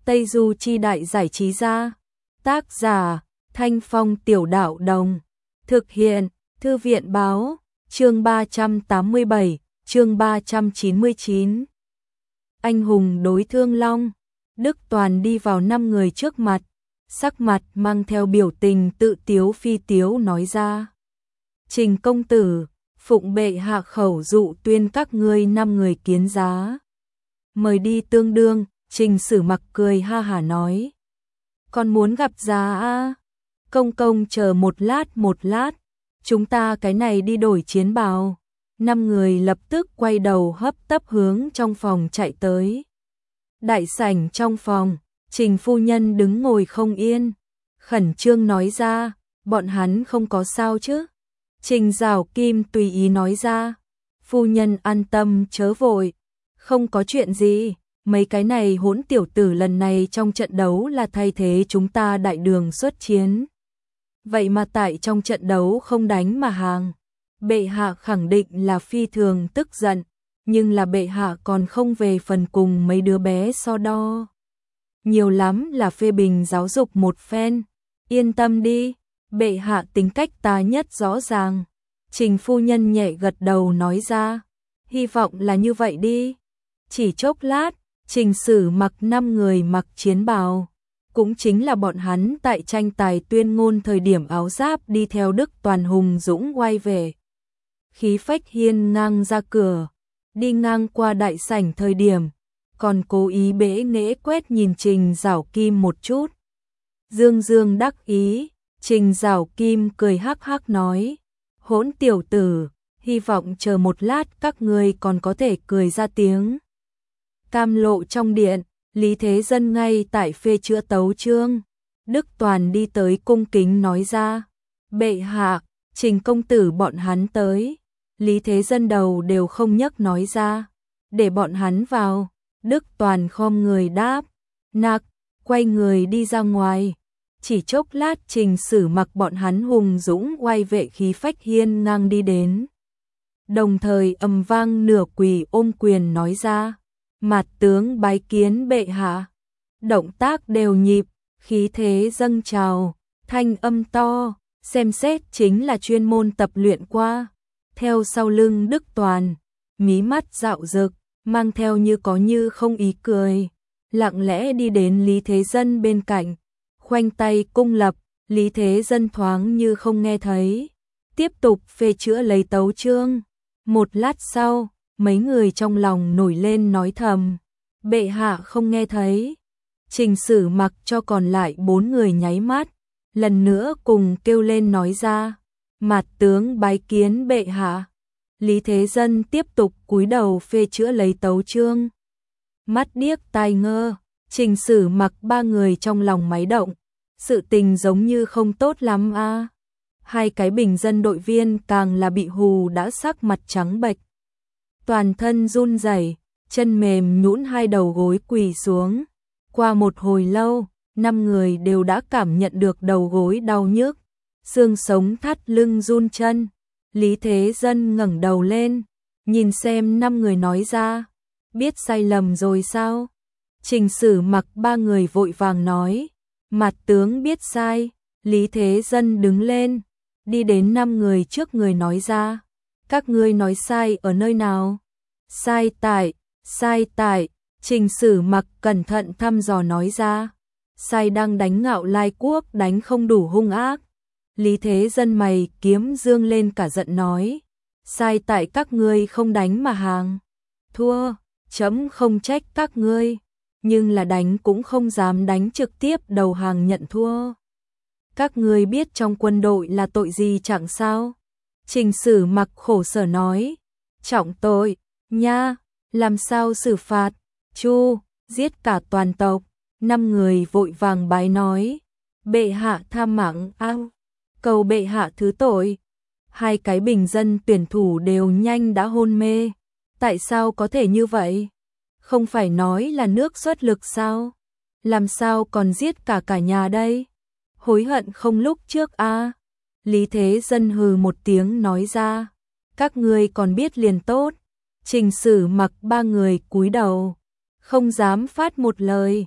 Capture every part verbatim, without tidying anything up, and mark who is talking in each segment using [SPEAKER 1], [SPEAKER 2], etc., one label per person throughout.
[SPEAKER 1] Tây Du Chi Đại Giải Trí Gia. Tác giả Thanh Phong Tiểu Đạo Đồng. Thực hiện Thư viện Báo. Chương ba trăm tám mươi bảy, chương ba trăm chín mươi chín. Anh hùng đối Thương Long. Đức Toàn đi vào năm người trước mặt, sắc mặt mang theo biểu tình tự tiếu phi tiếu nói ra: Trình công tử, phụng bệ hạ khẩu dụ tuyên các ngươi năm người kiến giá. Mời đi tương đương. Trình Sử Mặc cười ha hả nói: Còn muốn gặp giá a? Công công chờ một lát một lát, chúng ta cái này đi đổi chiến bào. Năm người lập tức quay đầu hấp tấp hướng trong phòng chạy tới. Đại sảnh trong phòng, Trình phu nhân đứng ngồi không yên, khẩn trương nói ra: Bọn hắn không có sao chứ? Trình Giảo Kim tùy ý nói ra: Phu nhân an tâm chớ vội, không có chuyện gì. Mấy cái này hỗn tiểu tử lần này trong trận đấu là thay thế chúng ta đại đường xuất chiến. Vậy mà tại trong trận đấu không đánh mà hàng. Bệ hạ khẳng định là phi thường tức giận, nhưng là bệ hạ còn không về phần cùng mấy đứa bé so đo. Nhiều lắm là phê bình giáo dục một phen. Yên tâm đi, bệ hạ tính cách ta nhất rõ ràng. Trình phu nhân nhẹ gật đầu nói ra: Hy vọng là như vậy đi. Chỉ chốc lát, Trình Sử Mặc năm người mặc chiến bào, cũng chính là bọn hắn tại tranh tài tuyên ngôn thời điểm áo giáp đi theo Đức Toàn hùng dũng quay về. Khí phách hiên ngang ra cửa, đi ngang qua đại sảnh thời điểm, còn cố ý bẽ nghễ quét nhìn Trình Giảo Kim một chút. Dương dương đắc ý, Trình Giảo Kim cười hắc hắc nói: Hỗn tiểu tử, hy vọng chờ một lát các ngươi còn có thể cười ra tiếng. Cam Lộ trong điện, Lý Thế Dân ngay tại phê chữa tấu chương. Đức Toàn đi tới cung kính nói ra: Bệ hạ, Trình công tử bọn hắn tới. Lý Thế Dân đầu đều không nhấc nói ra: Để bọn hắn vào. Đức Toàn khom người đáp: Nặc, quay người đi ra ngoài. Chỉ chốc lát Trình Sử Mặc bọn hắn hùng dũng quay vệ khí phách hiên ngang đi đến. Đồng thời ầm vang nửa quỳ ôm quyền nói ra: Mạt tướng bái kiến bệ hạ. Động tác đều nhịp, khí thế dâng trào, thanh âm to, xem xét chính là chuyên môn tập luyện qua. Theo sau lưng Đức Toàn, mí mắt dạo rực, mang theo như có như không ý cười, lặng lẽ đi đến Lý Thế Dân bên cạnh, khoanh tay cung lập. Lý Thế Dân thoáng như không nghe thấy, tiếp tục phê chữa lấy tấu chương. Một lát sau, mấy người trong lòng nổi lên nói thầm: Bệ hạ không nghe thấy. Trình Sử Mặc cho còn lại bốn người nháy mắt, lần nữa cùng kêu lên nói ra: Mạt tướng bái kiến bệ hạ. Lý Thế Dân tiếp tục cúi đầu phê chữa lấy tấu chương. Mắt điếc tai ngơ, Trình Sử Mặc ba người trong lòng máy động, sự tình giống như không tốt lắm a. À. Hai cái bình dân đội viên càng là bị hù đã sắc mặt trắng bệch, toàn thân run rẩy, chân mềm nhũn hai đầu gối quỳ xuống. Qua một hồi lâu, năm người đều đã cảm nhận được đầu gối đau nhức, xương sống thắt lưng run chân. Lý Thế Dân ngẩng đầu lên, nhìn xem năm người nói ra: Biết sai lầm rồi sao? Trình Sử Mặc ba người vội vàng nói: Mạt tướng biết sai. Lý Thế Dân đứng lên, đi đến năm người trước người nói ra: Các ngươi nói sai ở nơi nào? Sai tại, sai tại. Trình Sử Mặc cẩn thận thăm dò nói ra: Sai đang đánh Ngạo Lai Quốc đánh không đủ hung ác. Lý Thế Dân mày kiếm dương lên cả giận nói: Sai tại các ngươi không đánh mà hàng. Thua, chấm không trách các ngươi, nhưng là đánh cũng không dám đánh trực tiếp đầu hàng nhận thua. Các ngươi biết trong quân đội là tội gì chẳng sao? Trình Sử Mặc khổ sở nói: Trọng tội, nha, làm sao xử phạt? Chu, giết cả toàn tộc. Năm người vội vàng bái nói: Bệ hạ tha mạng ao, cầu bệ hạ thứ tội. Hai cái bình dân tuyển thủ đều nhanh đã hôn mê. Tại sao có thể như vậy? Không phải nói là nước xuất lực sao? Làm sao còn giết cả cả nhà đây? Hối hận không lúc trước a. À? Lý Thế Dân hừ một tiếng nói ra: Các ngươi còn biết liền tốt. Trình Sử Mặc ba người cúi đầu, không dám phát một lời.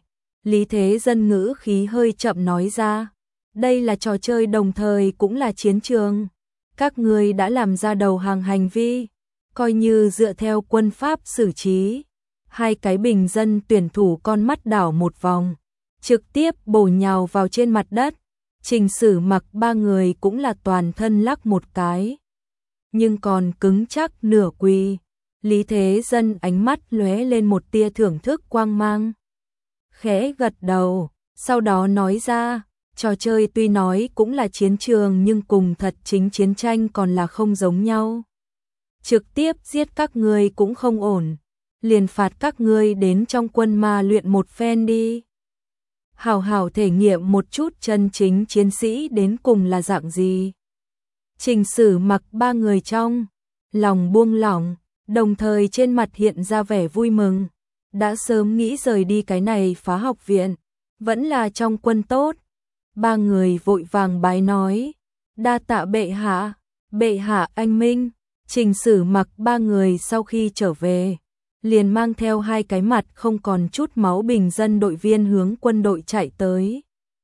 [SPEAKER 1] Lý Thế Dân ngữ khí hơi chậm nói ra, đây là trò chơi đồng thời cũng là chiến trường. Các ngươi đã làm ra đầu hàng hành vi, coi như dựa theo quân pháp xử trí. Hai cái bình dân tuyển thủ con mắt đảo một vòng, trực tiếp bổ nhào vào trên mặt đất. Trình Sử Mặc ba người cũng là toàn thân lắc một cái, nhưng còn cứng chắc nửa quỳ. Lý Thế Dân ánh mắt lóe lên một tia thưởng thức quang mang, khẽ gật đầu, sau đó nói ra, trò chơi tuy nói cũng là chiến trường nhưng cùng thật chính chiến tranh còn là không giống nhau. Trực tiếp giết các ngươi cũng không ổn, liền phạt các ngươi đến trong quân ma luyện một phen đi. Hảo hảo thể nghiệm một chút chân chính chiến sĩ đến cùng là dạng gì. Trình Sử Mặc ba người trong lòng buông lỏng, đồng thời trên mặt hiện ra vẻ vui mừng. Đã sớm nghĩ rời đi cái này phá học viện, vẫn là trong quân tốt. Ba người vội vàng bái nói, đa tạ bệ hạ, bệ hạ anh minh. Trình Sử Mặc ba người sau khi trở về, liền mang theo hai cái mặt không còn chút máu bình dân đội viên hướng quân đội chạy tới.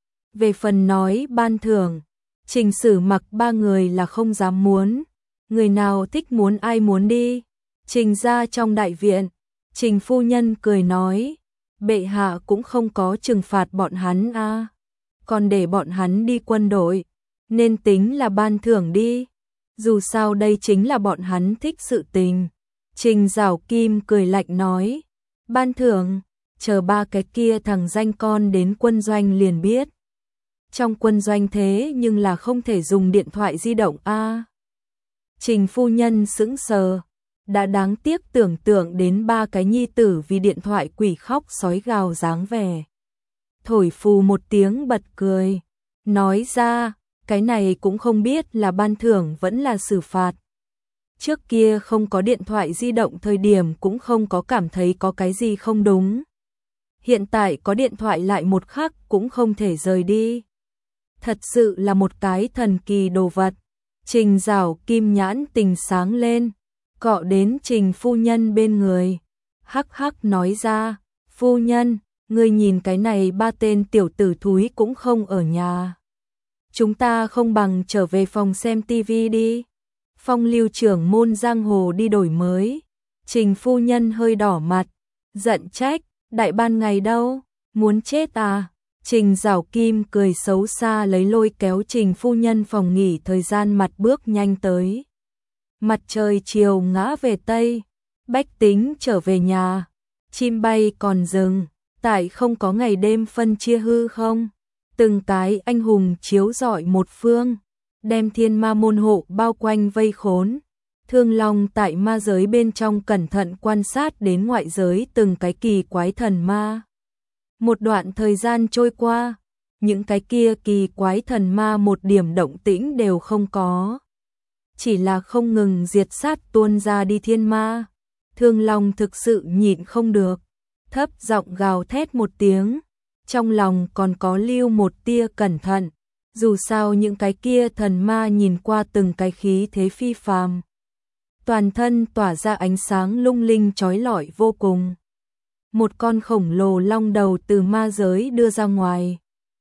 [SPEAKER 1] Về phần nói ban thưởng, Trình Sử Mặc ba người là không dám muốn, người nào thích muốn ai muốn đi. Trình ra trong đại viện, Trình phu nhân cười nói, bệ hạ cũng không có trừng phạt bọn hắn a, à, còn để bọn hắn đi quân đội, nên tính là ban thưởng đi. Dù sao đây chính là bọn hắn thích sự tình. Trình Giảo Kim cười lạnh nói, ban thưởng, chờ ba cái kia thằng danh con đến quân doanh liền biết. Trong quân doanh thế nhưng là không thể dùng điện thoại di động a. À. Trình phu nhân sững sờ, đã đáng tiếc tưởng tượng đến ba cái nhi tử vì điện thoại quỷ khóc sói gào dáng vẻ. Thổi phù một tiếng bật cười, nói ra, cái này cũng không biết là ban thưởng vẫn là xử phạt. Trước kia không có điện thoại di động thời điểm cũng không có cảm thấy có cái gì không đúng. Hiện tại có điện thoại lại một khắc cũng không thể rời đi. Thật sự là một cái thần kỳ đồ vật. Trình Giảo Kim nhãn tình sáng lên, cọ đến Trình phu nhân bên người. Hắc hắc nói ra, phu nhân, ngươi nhìn cái này ba tên tiểu tử thúi cũng không ở nhà. Chúng ta không bằng trở về phòng xem tivi đi. Phong lưu trưởng môn giang hồ đi đổi mới. Trình phu nhân hơi đỏ mặt, giận trách, đại ban ngày đâu, muốn chết à. Trình Giảo Kim cười xấu xa lấy lôi kéo Trình phu nhân phòng nghỉ thời gian mặt bước nhanh tới. Mặt trời chiều ngã về Tây, bách tính trở về nhà, chim bay còn dừng, tại không có ngày đêm phân chia hư không. Từng cái anh hùng chiếu rọi một phương, đem thiên ma môn hộ bao quanh vây khốn. Thương Long tại ma giới bên trong cẩn thận quan sát đến ngoại giới từng cái kỳ quái thần ma. Một đoạn thời gian trôi qua, những cái kia kỳ quái thần ma một điểm động tĩnh đều không có. Chỉ là không ngừng diệt sát tuôn ra đi thiên ma. Thương Long thực sự nhịn không được, thấp giọng gào thét một tiếng. Trong lòng còn có lưu một tia cẩn thận, dù sao những cái kia thần ma nhìn qua từng cái khí thế phi phàm. Toàn thân tỏa ra ánh sáng lung linh chói lọi vô cùng. Một con khổng lồ long đầu từ ma giới đưa ra ngoài.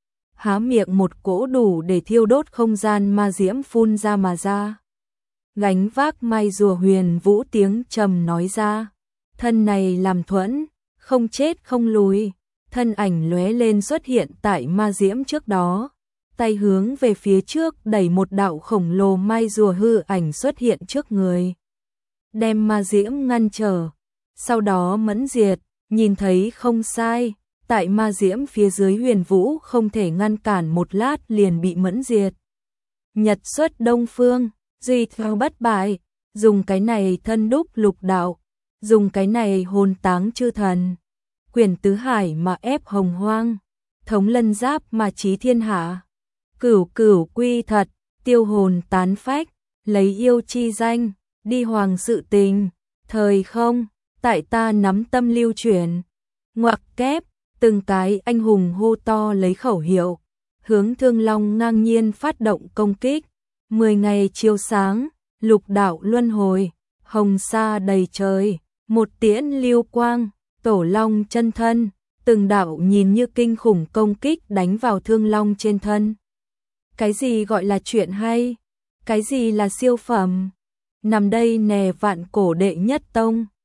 [SPEAKER 1] Há miệng một cỗ đủ để thiêu đốt không gian ma diễm phun ra mà ra. Gánh vác mai rùa huyền vũ tiếng trầm nói ra, thân này làm thuẫn, không chết không lùi. Thân ảnh lóe lên xuất hiện tại ma diễm trước đó, tay hướng về phía trước đẩy một đạo khổng lồ mai rùa hư ảnh xuất hiện trước người, đem ma diễm ngăn trở, sau đó mẫn diệt. Nhìn thấy không sai, tại ma diễm phía dưới huyền vũ không thể ngăn cản một lát liền bị mẫn diệt. Nhật xuất đông phương, duy theo bất bại, dùng cái này thân đúc lục đạo, dùng cái này hồn táng chư thần. Quyền tứ hải mà ép hồng hoang, thống lân giáp mà chí thiên hạ. Cửu cửu quy thật, tiêu hồn tán phách, lấy yêu chi danh, đi hoàng sự tình. Thời không, tại ta nắm tâm lưu chuyển. Ngoặc kép, từng cái anh hùng hô to lấy khẩu hiệu, hướng Thương Long ngang nhiên phát động công kích. Mười ngày chiếu sáng, lục đạo luân hồi, hồng sa đầy trời, một tiễn lưu quang. Tổ long chân thân, từng đạo nhìn như kinh khủng công kích đánh vào Thương Long trên thân. Cái gì gọi là chuyện hay? Cái gì là siêu phẩm? Nằm đây nè vạn cổ đệ nhất tông.